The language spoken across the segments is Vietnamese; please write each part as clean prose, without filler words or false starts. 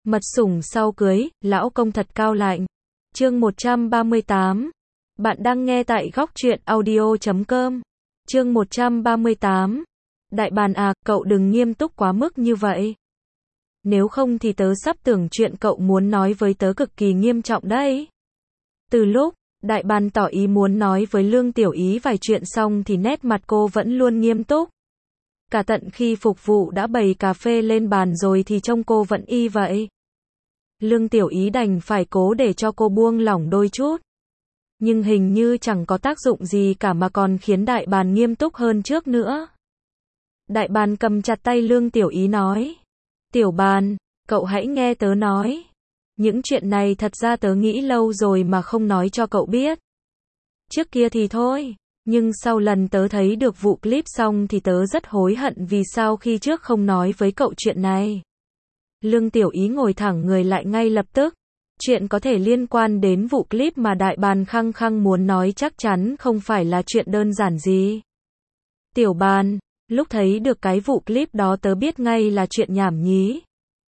Mật sủng sau cưới, lão công thật cao lạnh. Chương 138. Bạn đang nghe tại góc truyện audio.com. Chương 138. Đại bàn à, cậu đừng nghiêm túc quá mức như vậy. Nếu không thì tớ sắp tưởng chuyện cậu muốn nói với tớ cực kỳ nghiêm trọng đấy. Từ lúc, đại bàn tỏ ý muốn nói với Lương Tiểu Ý vài chuyện xong thì nét mặt cô vẫn luôn nghiêm túc. Cả tận khi phục vụ đã bày cà phê lên bàn rồi thì trông cô vẫn y vậy. Lương Tiểu Ý đành phải cố để cho cô buông lỏng đôi chút. Nhưng hình như chẳng có tác dụng gì cả mà còn khiến đại bàn nghiêm túc hơn trước nữa. Đại bàn cầm chặt tay Lương Tiểu Ý nói. Tiểu bàn, cậu hãy nghe tớ nói. Những chuyện này thật ra tớ nghĩ lâu rồi mà không nói cho cậu biết. Trước kia thì thôi, nhưng sau lần tớ thấy được vụ clip xong thì tớ rất hối hận vì sao khi trước không nói với cậu chuyện này. Lương Tiểu Ý ngồi thẳng người lại ngay lập tức. Chuyện có thể liên quan đến vụ clip mà đại bàn khăng khăng muốn nói chắc chắn không phải là chuyện đơn giản gì. Tiểu bàn, lúc thấy được cái vụ clip đó tớ biết ngay là chuyện nhảm nhí.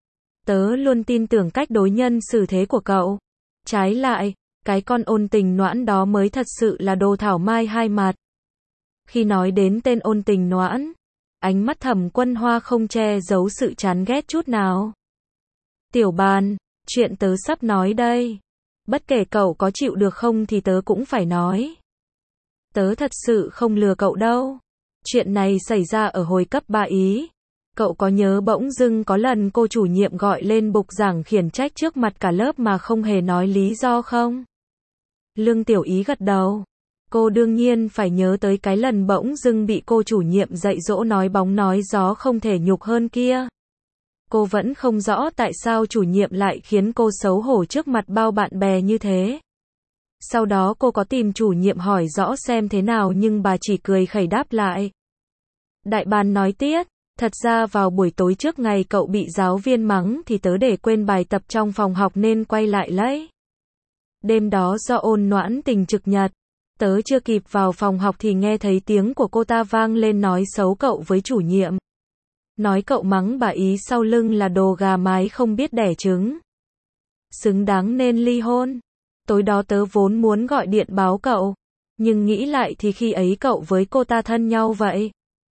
Tớ luôn tin tưởng cách đối nhân xử thế của cậu. Trái lại, cái con ôn tình noãn đó mới thật sự là đồ thảo mai hai mặt. Khi nói đến tên ôn tình noãn, ánh mắt Thẩm Quân Hoa không che giấu sự chán ghét chút nào. Tiểu bàn, chuyện tớ sắp nói đây. Bất kể cậu có chịu được không thì tớ cũng phải nói. Tớ thật sự không lừa cậu đâu. Chuyện này xảy ra ở hồi cấp 3 Ý. Cậu có nhớ bỗng dưng có lần cô chủ nhiệm gọi lên bục giảng khiển trách trước mặt cả lớp mà không hề nói lý do không? Lương Tiểu Ý gật đầu. Cô đương nhiên phải nhớ tới cái lần bỗng dưng bị cô chủ nhiệm dạy dỗ nói bóng nói gió không thể nhục hơn kia. Cô vẫn không rõ tại sao chủ nhiệm lại khiến cô xấu hổ trước mặt bao bạn bè như thế. Sau đó cô có tìm chủ nhiệm hỏi rõ xem thế nào nhưng bà chỉ cười khẩy đáp lại. Đại bàn nói tiếp, thật ra vào buổi tối trước ngày cậu bị giáo viên mắng thì tớ để quên bài tập trong phòng học nên quay lại lấy. Đêm đó do ôn noãn tình trực nhật, tớ chưa kịp vào phòng học thì nghe thấy tiếng của cô ta vang lên nói xấu cậu với chủ nhiệm. Nói cậu mắng bà Ý sau lưng là đồ gà mái không biết đẻ trứng. Xứng đáng nên ly hôn. Tối đó tớ vốn muốn gọi điện báo cậu. Nhưng nghĩ lại thì khi ấy cậu với cô ta thân nhau vậy.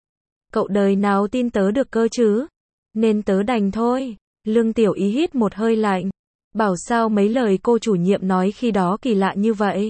Cậu đời nào tin tớ được cơ chứ? Nên tớ đành thôi. Lương Tiểu Ý hít một hơi lạnh. Bảo sao mấy lời cô chủ nhiệm nói khi đó kỳ lạ như vậy.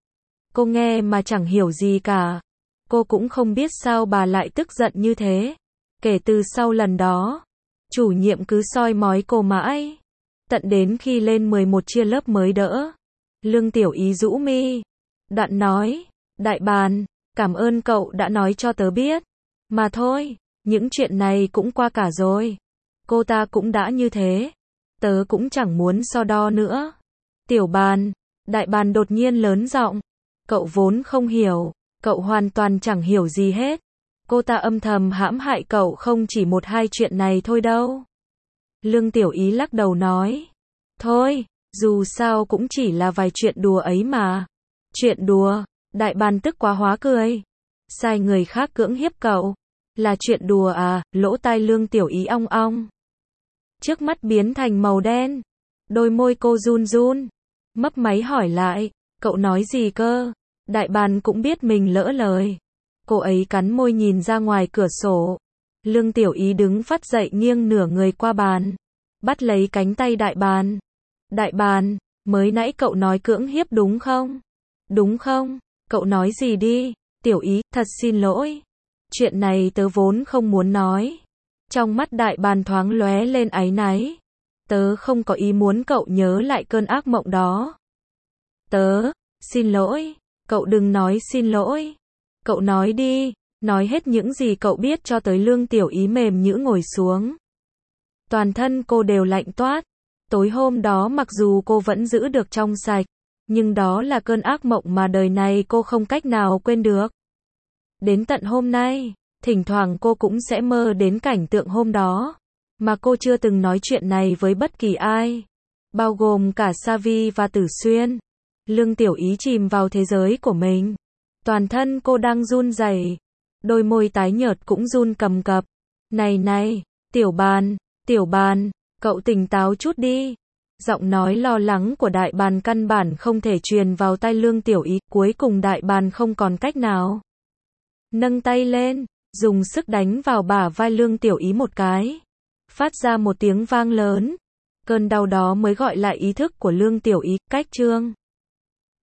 Cô nghe mà chẳng hiểu gì cả. Cô cũng không biết sao bà lại tức giận như thế. Kể từ sau lần đó, chủ nhiệm cứ soi mói cô mãi. Tận đến khi lên 11 chia lớp mới đỡ. Lương Tiểu Ý rũ mi. Đoạn nói, đại bàn, cảm ơn cậu đã nói cho tớ biết. Mà thôi, những chuyện này cũng qua cả rồi. Cô ta cũng đã như thế. Tớ cũng chẳng muốn so đo nữa. Tiểu bàn, đại bàn đột nhiên lớn giọng. Cậu vốn không hiểu, cậu hoàn toàn chẳng hiểu gì hết. Cô ta âm thầm hãm hại cậu không chỉ một hai chuyện này thôi đâu. Lương Tiểu Ý lắc đầu nói. Thôi, dù sao cũng chỉ là vài chuyện đùa ấy mà. Chuyện đùa, đại bàn tức quá hóa cười. Sai người khác cưỡng hiếp cậu. Là chuyện đùa à, lỗ tai Lương Tiểu Ý ong ong. Trước mắt biến thành màu đen. Đôi môi cô run run. Mấp máy hỏi lại, cậu nói gì cơ? Đại bàn cũng biết mình lỡ lời. Cô ấy cắn môi nhìn ra ngoài cửa sổ. Lương Tiểu Ý đứng phắt dậy nghiêng nửa người qua bàn. Bắt lấy cánh tay đại bàn. Đại bàn, mới nãy cậu nói cưỡng hiếp đúng không? Đúng không? Cậu nói gì đi? Tiểu Ý, thật xin lỗi. Chuyện này tớ vốn không muốn nói. Trong mắt đại bàn thoáng lóe lên áy náy. Tớ không có ý muốn cậu nhớ lại cơn ác mộng đó. Tớ, xin lỗi. Cậu đừng nói xin lỗi. Cậu nói đi, nói hết những gì cậu biết cho tới. Lương Tiểu Ý mềm nhũn ngồi xuống. Toàn thân cô đều lạnh toát. Tối hôm đó mặc dù cô vẫn giữ được trong sạch, nhưng đó là cơn ác mộng mà đời này cô không cách nào quên được. Đến tận hôm nay, thỉnh thoảng cô cũng sẽ mơ đến cảnh tượng hôm đó, mà cô chưa từng nói chuyện này với bất kỳ ai, bao gồm cả Savi và Tử Xuyên. Lương Tiểu Ý chìm vào thế giới của mình. Toàn thân cô đang run rẩy, đôi môi tái nhợt cũng run cầm cập. Này này, tiểu bàn, Cậu tỉnh táo chút đi. Giọng nói lo lắng của đại bàng căn bản không thể truyền vào tai Lương Tiểu Ý, cuối cùng đại bàng không còn cách nào. Nâng tay lên, dùng sức đánh vào bả vai Lương Tiểu Ý một cái. Phát ra một tiếng vang lớn. Cơn đau đó mới gọi lại ý thức của Lương Tiểu Ý, cách Trương